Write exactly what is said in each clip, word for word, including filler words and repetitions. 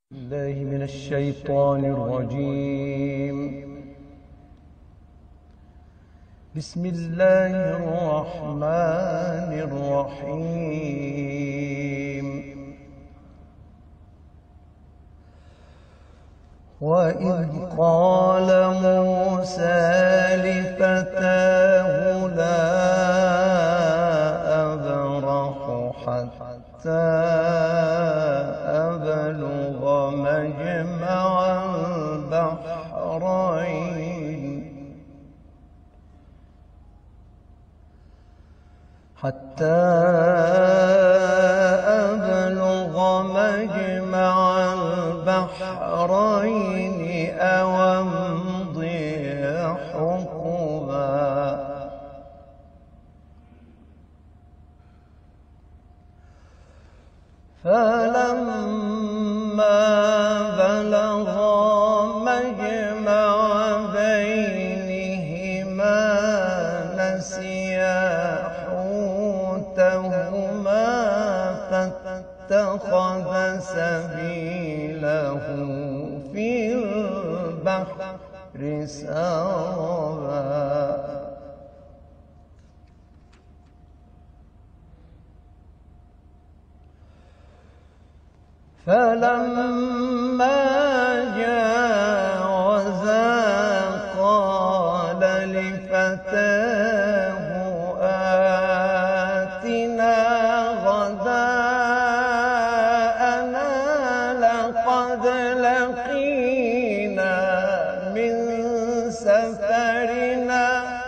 الله من الشيطان الرجيم. بسم الله الرحمن الرحيم. وإذ قال موسى لفتاه لا أبرح حتى أبلغ مجمع البحرين حتى أبلغ مجمع البحرين أو أمضي حقبا فلما بلغا مجمع بينهما نسيا حوتهما فاتخذ سبيله في البحر سربا فلما جاوزا قال لفتاه آتنا غداءنا لقد لقينا من سفرنا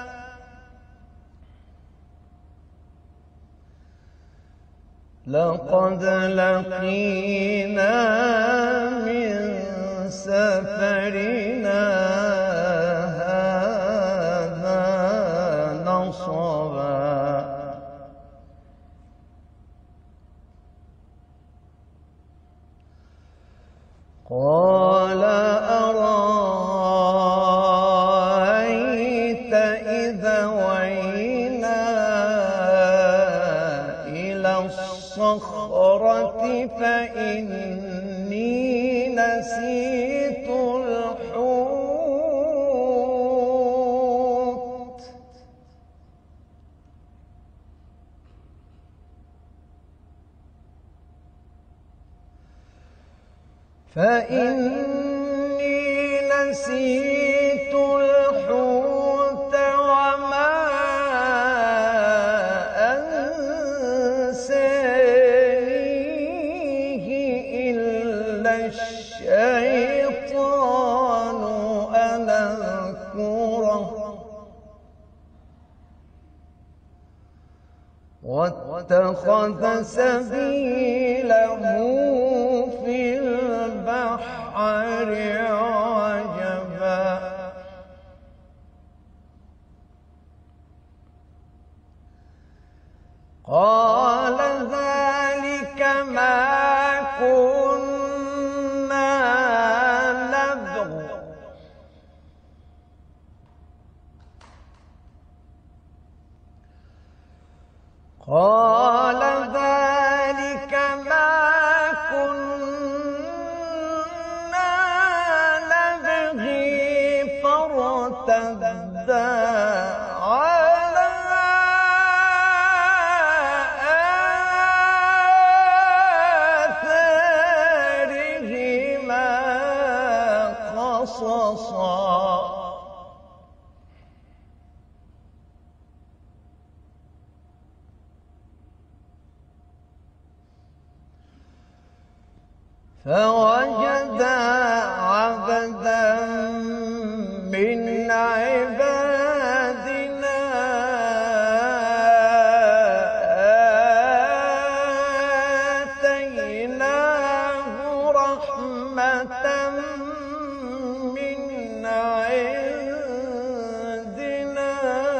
لقد لقينا من سفرنا هذا نصبا قال أرأيت إذا وينا إلى الصخرة فإني نسيت الحوت فإني نسيت الحوت وما الشيطان أن أذكره واتخذ سبيله في البحر عجبا قال ذلك ما كنا نبغ قال ذلك ما كنا نبغي فارتدا على آثارهما قصصا فوجدا عبدا من عبادنا آتيناه رحمة من عندنا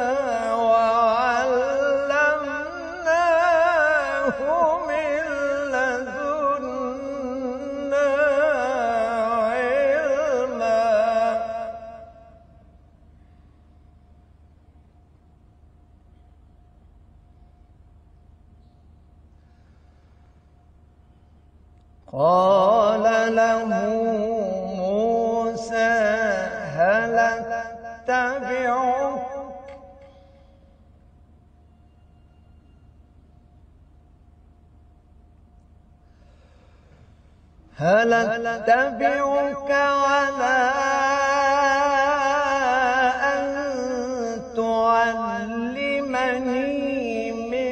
وعلمناه من لدنا قال له موسى هل أتبعك هل أتبعك على أن تعلمني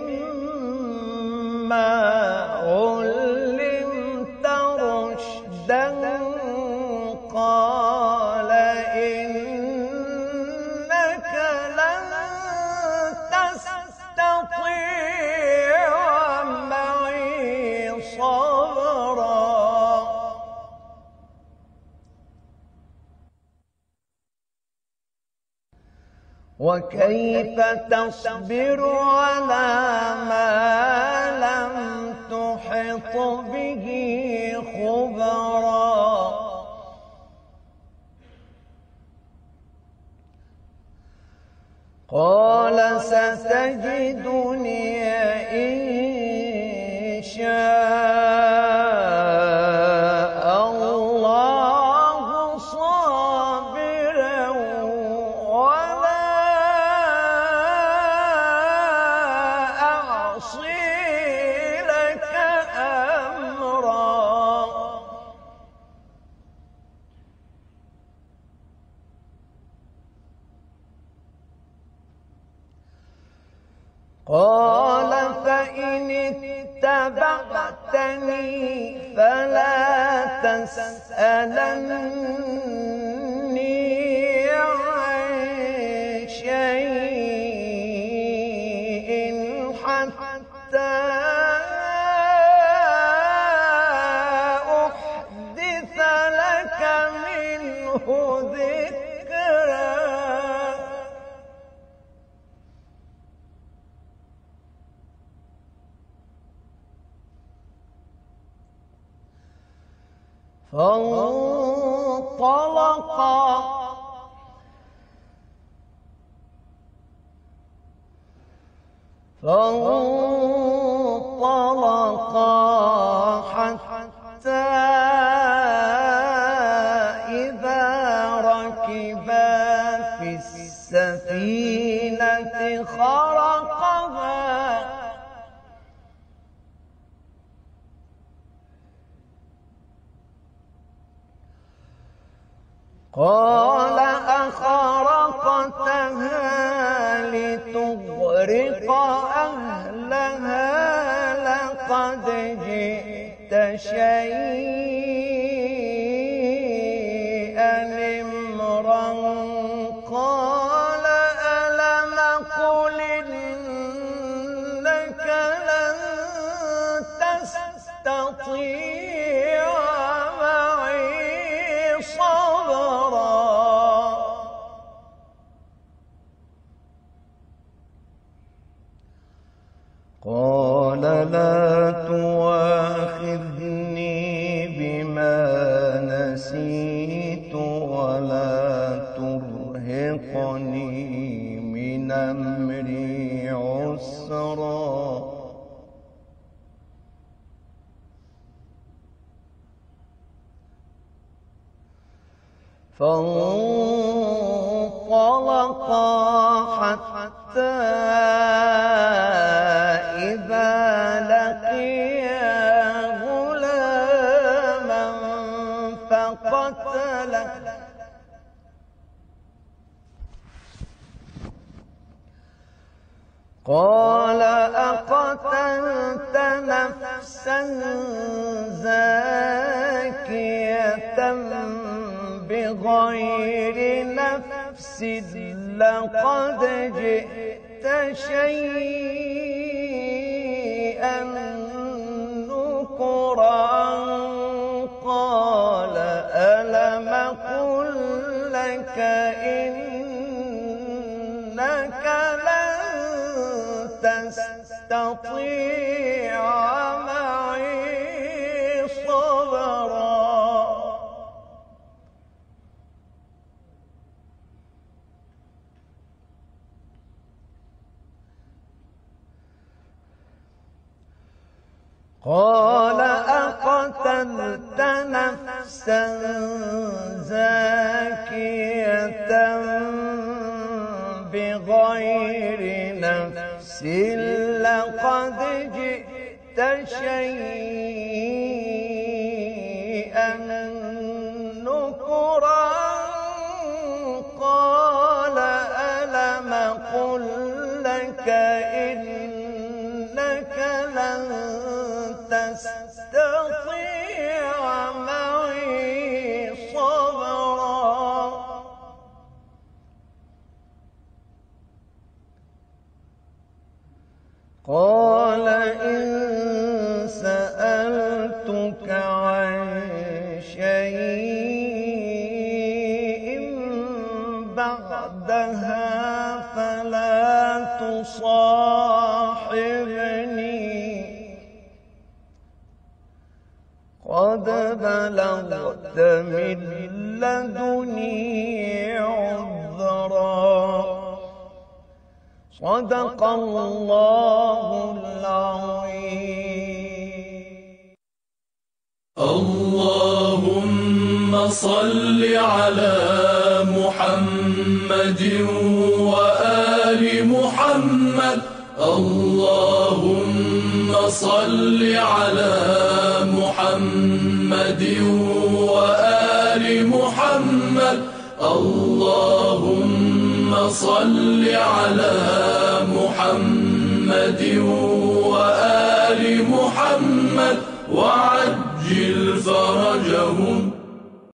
مما علمت رشدا قال إنك لن تستطيع معي صبرا وكيف تصبر على ما لم تحط به خبرا قال ستجدني إن شاء الله صابرا ولا أعصي لك أمرا قال فإن اتبعتني فلا تسألني عن شيء حتى أحدث لك منه ذكرا فانطلقا فانطلقا حتى إذا ركبا في السفينة خرقها قال أخرقتها لتغرق أهلها لقد جئت شيئا إمرا قال ألم قل إنك لن تستطيع معي صبرا قال لا تؤاخذني بما نسيت ولا ترهقني من أمري عسرا فانطلقا حتى إذا لقيا غلاما فقتله قال أقتلت نفسا زاكية بغير نفس لقد جئت شيئا نكرا قال ألم قل لك إنك لن تستطيع معي صبرا قال أقتلت نفسا نفسا زاكية بغير نفس لقد جئت شيئا نكرا قال ألم قل لك إنك لن تستطيع معي صبرا قال إن سألتك عن شيء بعدها فلا تصاحبني قد بلغت من لدني عذرا صدق الله العظيم. اللهم صل على محمد وآل محمد. اللهم صل على محمد وآل محمد. اللهم صل على محمد وآل محمد وعجل فرجهم